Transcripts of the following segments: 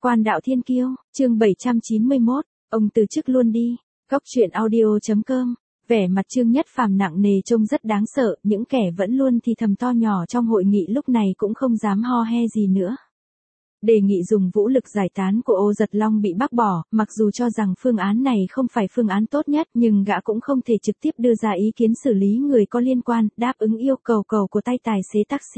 Quan đạo thiên kiêu, chương 791, ông từ chức luôn đi. Góc truyện audio.com. Vẻ mặt Trương Nhất Phàm nặng nề trông rất đáng sợ, những kẻ vẫn luôn thì thầm to nhỏ trong hội nghị lúc này cũng không dám ho he gì nữa. Đề nghị dùng vũ lực giải tán của Ô Giật Long bị bác bỏ, mặc dù cho rằng phương án này không phải phương án tốt nhất nhưng gã cũng không thể trực tiếp đưa ra ý kiến xử lý người có liên quan, đáp ứng yêu cầu của tay tài xế taxi.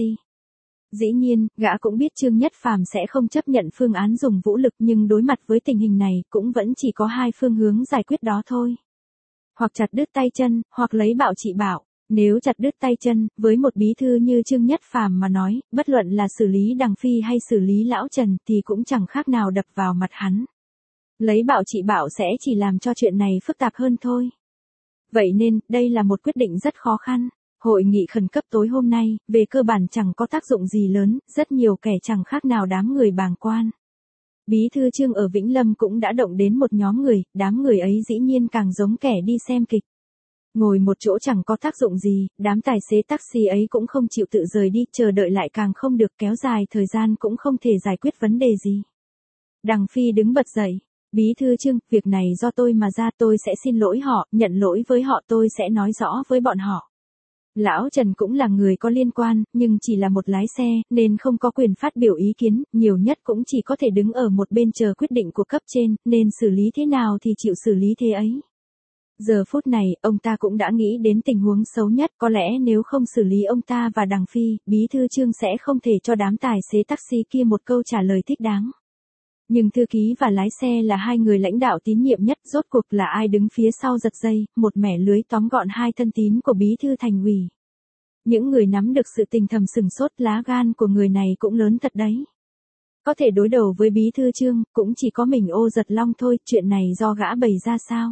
Dĩ nhiên, gã cũng biết Trương Nhất Phàm sẽ không chấp nhận phương án dùng vũ lực nhưng đối mặt với tình hình này cũng vẫn chỉ có hai phương hướng giải quyết đó thôi. Hoặc chặt đứt tay chân, hoặc lấy bạo trị bạo. Nếu chặt đứt tay chân, với một bí thư như Trương Nhất Phàm mà nói, bất luận là xử lý Đằng Phi hay xử lý Lão Trần thì cũng chẳng khác nào đập vào mặt hắn. Lấy bạo trị bạo sẽ chỉ làm cho chuyện này phức tạp hơn thôi. Vậy nên, đây là một quyết định rất khó khăn. Hội nghị khẩn cấp tối hôm nay, về cơ bản chẳng có tác dụng gì lớn, rất nhiều kẻ chẳng khác nào đám người bàng quan. Bí thư Trương ở Vĩnh Lâm cũng đã động đến một nhóm người, đám người ấy dĩ nhiên càng giống kẻ đi xem kịch. Ngồi một chỗ chẳng có tác dụng gì, đám tài xế taxi ấy cũng không chịu tự rời đi, chờ đợi lại càng không được, kéo dài thời gian cũng không thể giải quyết vấn đề gì. Đằng Phi đứng bật dậy. Bí thư Trương, việc này do tôi mà ra, tôi sẽ xin lỗi họ, nhận lỗi với họ, tôi sẽ nói rõ với bọn họ. Lão Trần cũng là người có liên quan, nhưng chỉ là một lái xe, nên không có quyền phát biểu ý kiến, nhiều nhất cũng chỉ có thể đứng ở một bên chờ quyết định của cấp trên, nên xử lý thế nào thì chịu xử lý thế ấy. Giờ phút này, ông ta cũng đã nghĩ đến tình huống xấu nhất, có lẽ nếu không xử lý ông ta và Đằng Phi, Bí thư Trương sẽ không thể cho đám tài xế taxi kia một câu trả lời thích đáng. Nhưng thư ký và lái xe là hai người lãnh đạo tín nhiệm nhất, rốt cuộc là ai đứng phía sau giật dây, một mẻ lưới tóm gọn hai thân tín của bí thư thành ủy. Những người nắm được sự tình thầm sừng sốt, lá gan của người này cũng lớn thật đấy. Có thể đối đầu với bí thư Trương, cũng chỉ có mình Ô Giật Long thôi, chuyện này do gã bày ra sao?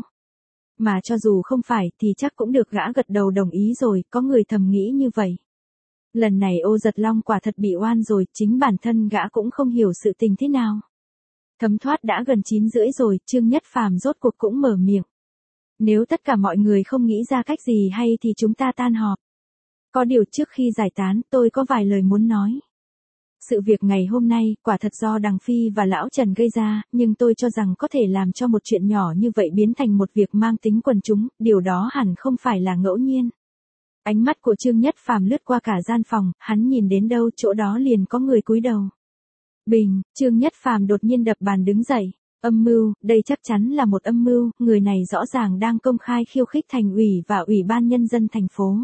Mà cho dù không phải thì chắc cũng được gã gật đầu đồng ý rồi, có người thầm nghĩ như vậy. Lần này Ô Giật Long quả thật bị oan rồi, chính bản thân gã cũng không hiểu sự tình thế nào. Thấm thoát đã gần 9:30 rồi, Trương Nhất Phàm rốt cuộc cũng mở miệng. Nếu tất cả mọi người không nghĩ ra cách gì hay thì chúng ta tan họp. Có điều trước khi giải tán, tôi có vài lời muốn nói. Sự việc ngày hôm nay, quả thật do Đằng Phi và Lão Trần gây ra, nhưng tôi cho rằng có thể làm cho một chuyện nhỏ như vậy biến thành một việc mang tính quần chúng, điều đó hẳn không phải là ngẫu nhiên. Ánh mắt của Trương Nhất Phàm lướt qua cả gian phòng, hắn nhìn đến đâu chỗ đó liền có người cúi đầu. Bình, Trương Nhất Phàm đột nhiên đập bàn đứng dậy. Âm mưu, đây chắc chắn là một âm mưu, người này rõ ràng đang công khai khiêu khích thành ủy và ủy ban nhân dân thành phố.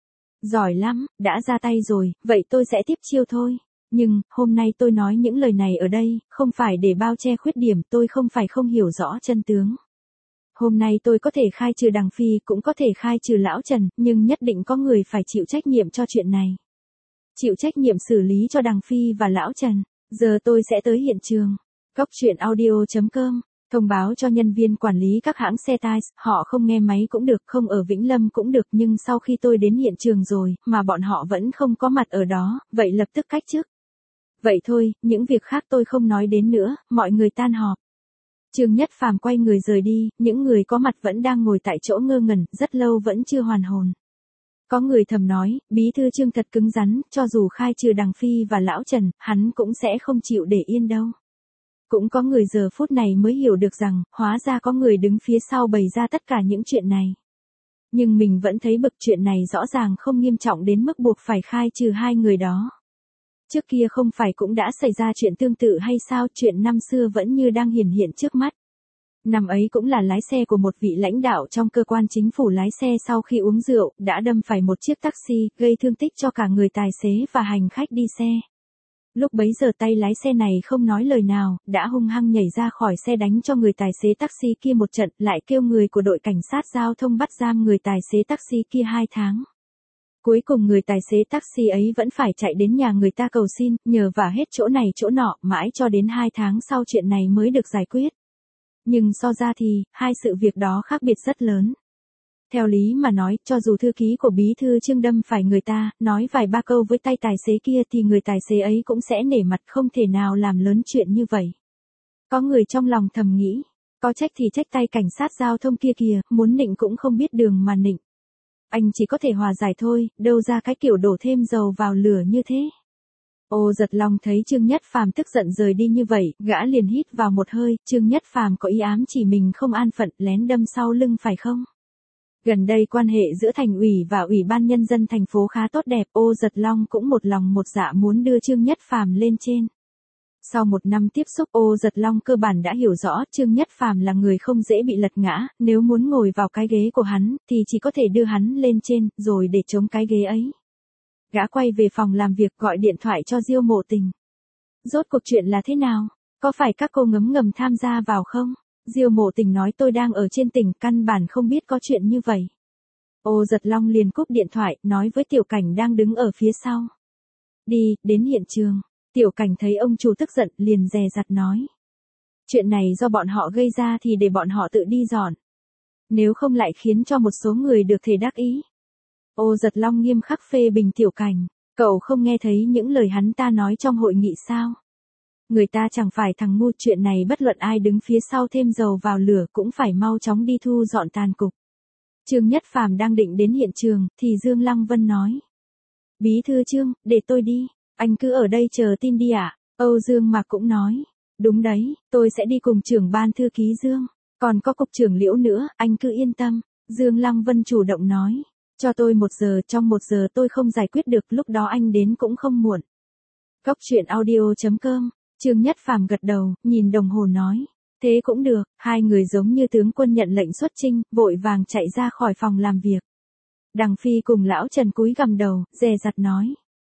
Giỏi lắm, đã ra tay rồi, vậy tôi sẽ tiếp chiêu thôi. Nhưng, hôm nay tôi nói những lời này ở đây, không phải để bao che khuyết điểm, tôi không phải không hiểu rõ chân tướng. Hôm nay tôi có thể khai trừ Đằng Phi, cũng có thể khai trừ Lão Trần, nhưng nhất định có người phải chịu trách nhiệm cho chuyện này. Chịu trách nhiệm xử lý cho Đằng Phi và Lão Trần. Giờ tôi sẽ tới hiện trường. Góc truyện audio.com. Thông báo cho nhân viên quản lý các hãng xe taxi, họ không nghe máy cũng được, không ở Vĩnh Lâm cũng được, nhưng sau khi tôi đến hiện trường rồi, mà bọn họ vẫn không có mặt ở đó, vậy lập tức cách chức. Vậy thôi, những việc khác tôi không nói đến nữa, mọi người tan họp. Trương Nhất Phàm quay người rời đi, những người có mặt vẫn đang ngồi tại chỗ ngơ ngẩn, rất lâu vẫn chưa hoàn hồn. Có người thầm nói, bí thư Trương thật cứng rắn, cho dù khai trừ Đằng Phi và Lão Trần, hắn cũng sẽ không chịu để yên đâu. Cũng có người giờ phút này mới hiểu được rằng, hóa ra có người đứng phía sau bày ra tất cả những chuyện này. Nhưng mình vẫn thấy bực, chuyện này rõ ràng không nghiêm trọng đến mức buộc phải khai trừ hai người đó. Trước kia không phải cũng đã xảy ra chuyện tương tự hay sao, chuyện năm xưa vẫn như đang hiển hiện trước mắt. Năm ấy cũng là lái xe của một vị lãnh đạo trong cơ quan chính phủ lái xe sau khi uống rượu, đã đâm phải một chiếc taxi, gây thương tích cho cả người tài xế và hành khách đi xe. Lúc bấy giờ tay lái xe này không nói lời nào, đã hung hăng nhảy ra khỏi xe đánh cho người tài xế taxi kia một trận, lại kêu người của đội cảnh sát giao thông bắt giam người tài xế taxi kia 2 tháng. Cuối cùng người tài xế taxi ấy vẫn phải chạy đến nhà người ta cầu xin, nhờ vả hết chỗ này chỗ nọ, mãi cho đến 2 tháng sau chuyện này mới được giải quyết. Nhưng so ra thì, hai sự việc đó khác biệt rất lớn. Theo lý mà nói, cho dù thư ký của bí thư Trương đâm phải người ta, nói vài ba câu với tay tài xế kia thì người tài xế ấy cũng sẽ nể mặt, không thể nào làm lớn chuyện như vậy. Có người trong lòng thầm nghĩ, có trách thì trách tay cảnh sát giao thông kia kìa, muốn nịnh cũng không biết đường mà nịnh. Anh chỉ có thể hòa giải thôi, đâu ra cái kiểu đổ thêm dầu vào lửa như thế. Ô Giật Long thấy Trương Nhất Phàm tức giận rời đi như vậy, gã liền hít vào một hơi, Trương Nhất Phàm có ý ám chỉ mình không an phận, lén đâm sau lưng phải không? Gần đây quan hệ giữa thành ủy và ủy ban nhân dân thành phố khá tốt đẹp, Ô Giật Long cũng một lòng một dạ muốn đưa Trương Nhất Phàm lên trên. Sau một năm tiếp xúc, Ô Giật Long cơ bản đã hiểu rõ Trương Nhất Phàm là người không dễ bị lật ngã, nếu muốn ngồi vào cái ghế của hắn, thì chỉ có thể đưa hắn lên trên, rồi để chống cái ghế ấy. Gã quay về phòng làm việc gọi điện thoại cho Diêu Mộ Tình. Rốt cuộc chuyện là thế nào? Có phải các cô ngấm ngầm tham gia vào không? Diêu Mộ Tình nói tôi đang ở trên tỉnh, căn bản không biết có chuyện như vậy. Ô Giật Long liền cúp điện thoại, nói với Tiểu Cảnh đang đứng ở phía sau. Đi, đến hiện trường. Tiểu Cảnh thấy ông chủ tức giận, liền dè dặt nói. Chuyện này do bọn họ gây ra thì để bọn họ tự đi dọn. Nếu không lại khiến cho một số người được thể đắc ý. Ô Giật Long nghiêm khắc phê bình Tiểu Cảnh. Cậu không nghe thấy những lời hắn ta nói trong hội nghị sao? Người ta chẳng phải thằng ngu, chuyện này bất luận ai đứng phía sau thêm dầu vào lửa cũng phải mau chóng đi thu dọn tàn cục. Trương Nhất Phàm đang định đến hiện trường, thì Dương Lăng Vân nói. Bí thư Trương, để tôi đi, anh cứ ở đây chờ tin đi ạ. Âu Dương Mạc cũng nói. Đúng đấy, tôi sẽ đi cùng trưởng ban thư ký Dương. Còn có cục trưởng Liễu nữa, anh cứ yên tâm. Dương Lăng Vân chủ động nói. Cho tôi 1 giờ, trong 1 giờ tôi không giải quyết được, lúc đó anh đến cũng không muộn. Góc truyện audio.com. Trương Nhất Phàm gật đầu, nhìn đồng hồ nói. Thế cũng được, hai người giống như tướng quân nhận lệnh xuất chinh, vội vàng chạy ra khỏi phòng làm việc. Đằng Phi cùng lão Trần cúi gằm đầu, dè dặt nói.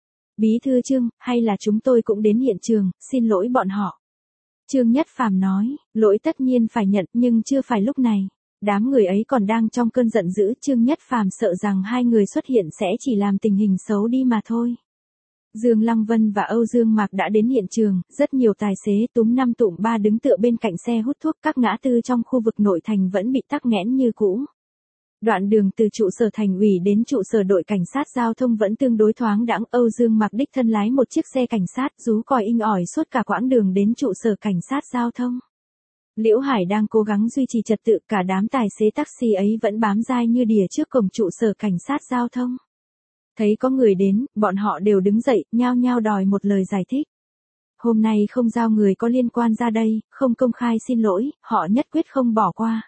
Bí thư Trương, hay là chúng tôi cũng đến hiện trường, xin lỗi bọn họ. Trương Nhất Phàm nói, lỗi tất nhiên phải nhận, nhưng chưa phải lúc này. Đám người ấy còn đang trong cơn giận dữ, Trương Nhất Phàm sợ rằng hai người xuất hiện sẽ chỉ làm tình hình xấu đi mà thôi. Dương Lăng Vân và Âu Dương Mạc đã đến hiện trường, rất nhiều tài xế túm 5 tụm 3 đứng tựa bên cạnh xe hút thuốc, các ngã tư trong khu vực nội thành vẫn bị tắc nghẽn như cũ. Đoạn đường từ trụ sở thành ủy đến trụ sở đội cảnh sát giao thông vẫn tương đối thoáng đãng, Âu Dương Mạc đích thân lái một chiếc xe cảnh sát rú còi inh ỏi suốt cả quãng đường đến trụ sở cảnh sát giao thông. Liễu Hải đang cố gắng duy trì trật tự, cả đám tài xế taxi ấy vẫn bám dai như đỉa trước cổng trụ sở cảnh sát giao thông. Thấy có người đến, bọn họ đều đứng dậy, nhao nhao đòi một lời giải thích. Hôm nay không giao người có liên quan ra đây, không công khai xin lỗi, họ nhất quyết không bỏ qua.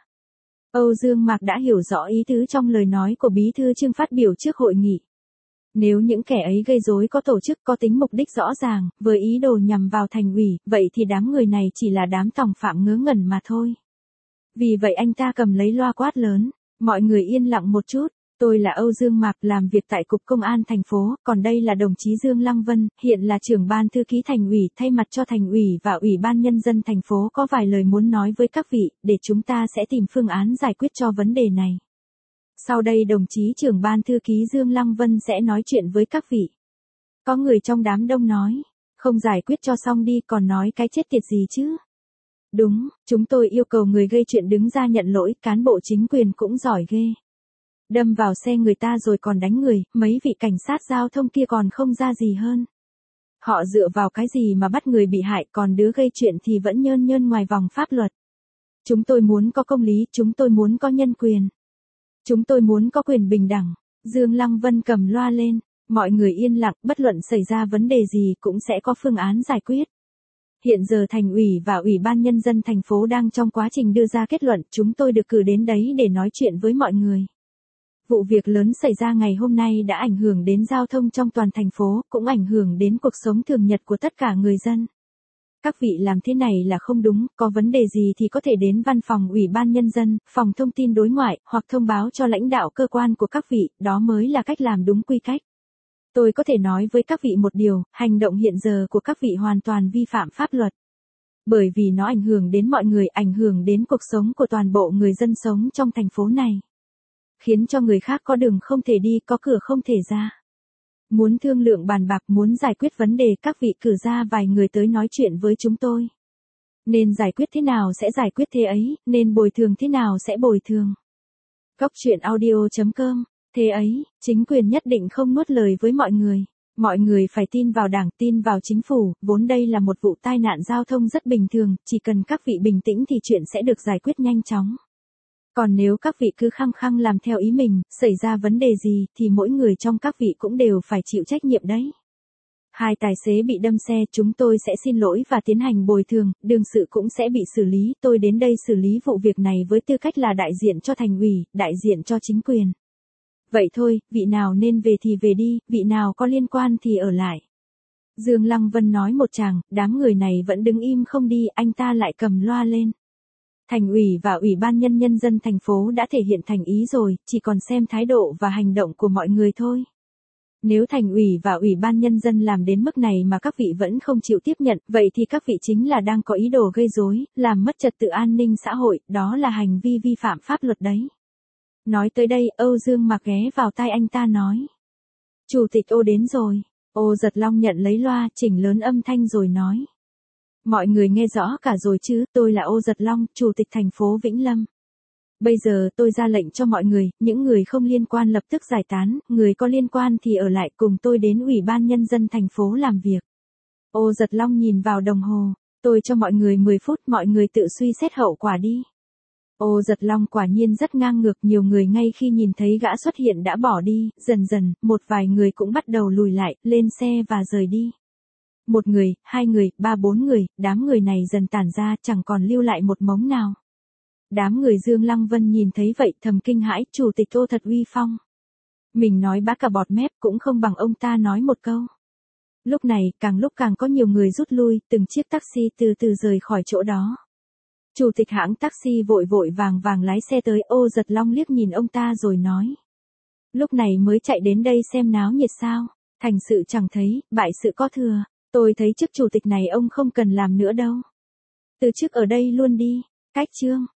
Âu Dương Mạc đã hiểu rõ ý tứ trong lời nói của Bí thư Trương phát biểu trước hội nghị. Nếu những kẻ ấy gây rối có tổ chức, có tính mục đích rõ ràng, với ý đồ nhằm vào thành ủy, vậy thì đám người này chỉ là đám tòng phạm ngớ ngẩn mà thôi. Vì vậy anh ta cầm lấy loa quát lớn, mọi người yên lặng một chút. Tôi là Âu Dương Mạc, làm việc tại Cục Công an thành phố, còn đây là đồng chí Dương Lăng Vân, hiện là trưởng ban thư ký thành ủy, thay mặt cho thành ủy và ủy ban nhân dân thành phố có vài lời muốn nói với các vị, để chúng ta sẽ tìm phương án giải quyết cho vấn đề này. Sau đây đồng chí trưởng ban thư ký Dương Lăng Vân sẽ nói chuyện với các vị. Có người trong đám đông nói, không giải quyết cho xong đi, còn nói cái chết tiệt gì chứ? Đúng, chúng tôi yêu cầu người gây chuyện đứng ra nhận lỗi, cán bộ chính quyền cũng giỏi ghê. Đâm vào xe người ta rồi còn đánh người, mấy vị cảnh sát giao thông kia còn không ra gì hơn. Họ dựa vào cái gì mà bắt người bị hại, còn đứa gây chuyện thì vẫn nhơn nhơn ngoài vòng pháp luật. Chúng tôi muốn có công lý, chúng tôi muốn có nhân quyền. Chúng tôi muốn có quyền bình đẳng. Dương Lăng Vân cầm loa lên, mọi người yên lặng, bất luận xảy ra vấn đề gì cũng sẽ có phương án giải quyết. Hiện giờ thành ủy và ủy ban nhân dân thành phố đang trong quá trình đưa ra kết luận, chúng tôi được cử đến đấy để nói chuyện với mọi người. Vụ việc lớn xảy ra ngày hôm nay đã ảnh hưởng đến giao thông trong toàn thành phố, cũng ảnh hưởng đến cuộc sống thường nhật của tất cả người dân. Các vị làm thế này là không đúng, có vấn đề gì thì có thể đến văn phòng ủy ban nhân dân, phòng thông tin đối ngoại, hoặc thông báo cho lãnh đạo cơ quan của các vị, đó mới là cách làm đúng quy cách. Tôi có thể nói với các vị một điều, hành động hiện giờ của các vị hoàn toàn vi phạm pháp luật. Bởi vì nó ảnh hưởng đến mọi người, ảnh hưởng đến cuộc sống của toàn bộ người dân sống trong thành phố này. Khiến cho người khác có đường không thể đi, có cửa không thể ra. Muốn thương lượng bàn bạc, muốn giải quyết vấn đề, các vị cử ra vài người tới nói chuyện với chúng tôi. Nên giải quyết thế nào sẽ giải quyết thế ấy, nên bồi thường thế nào sẽ bồi thường. Góc truyện audio.com. Thế ấy, chính quyền nhất định không nuốt lời với mọi người. Mọi người phải tin vào Đảng, tin vào chính phủ, vốn đây là một vụ tai nạn giao thông rất bình thường, chỉ cần các vị bình tĩnh thì chuyện sẽ được giải quyết nhanh chóng. Còn nếu các vị cứ khăng khăng làm theo ý mình, xảy ra vấn đề gì thì mỗi người trong các vị cũng đều phải chịu trách nhiệm đấy. Hai tài xế bị đâm xe, chúng tôi sẽ xin lỗi và tiến hành bồi thường, đương sự cũng sẽ bị xử lý, tôi đến đây xử lý vụ việc này với tư cách là đại diện cho thành ủy, đại diện cho chính quyền. Vậy thôi, vị nào nên về thì về đi, vị nào có liên quan thì ở lại. Dương Lăng Vân nói một tràng, đám người này vẫn đứng im không đi, anh ta lại cầm loa lên. Thành ủy và Ủy ban nhân dân thành phố đã thể hiện thành ý rồi, chỉ còn xem thái độ và hành động của mọi người thôi. Nếu thành ủy và Ủy ban nhân dân làm đến mức này mà các vị vẫn không chịu tiếp nhận, vậy thì các vị chính là đang có ý đồ gây rối, làm mất trật tự an ninh xã hội, đó là hành vi vi phạm pháp luật đấy. Nói tới đây, Âu Dương Mạc ghé vào tai anh ta nói. Chủ tịch Ô đến rồi. Ô Giật Long nhận lấy loa, chỉnh lớn âm thanh rồi nói. Mọi người nghe rõ cả rồi chứ, tôi là Ô Giật Long, Chủ tịch thành phố Vĩnh Lâm. Bây giờ tôi ra lệnh cho mọi người, những người không liên quan lập tức giải tán, người có liên quan thì ở lại cùng tôi đến Ủy ban Nhân dân thành phố làm việc. Ô Giật Long nhìn vào đồng hồ, tôi cho mọi người 10 phút, mọi người tự suy xét hậu quả đi. Ô Giật Long quả nhiên rất ngang ngược, nhiều người ngay khi nhìn thấy gã xuất hiện đã bỏ đi, dần dần, một vài người cũng bắt đầu lùi lại, lên xe và rời đi. Một người, hai người, ba bốn người, đám người này dần tản ra, chẳng còn lưu lại một mống nào. Đám người Dương Lăng Vân nhìn thấy vậy thầm kinh hãi, Chủ tịch Ô thật uy phong. Mình nói bá cả bọt mép cũng không bằng ông ta nói một câu. Lúc này, lúc càng có nhiều người rút lui, từng chiếc taxi từ từ rời khỏi chỗ đó. Chủ tịch hãng taxi vội vội vàng vàng lái xe tới, Ô Giật Long liếc nhìn ông ta rồi nói. Lúc này mới chạy đến đây xem náo nhiệt sao, thành sự chẳng thấy, bại sự có thừa, tôi thấy chức chủ tịch này ông không cần làm nữa đâu. Từ chức ở đây luôn đi, cách chương.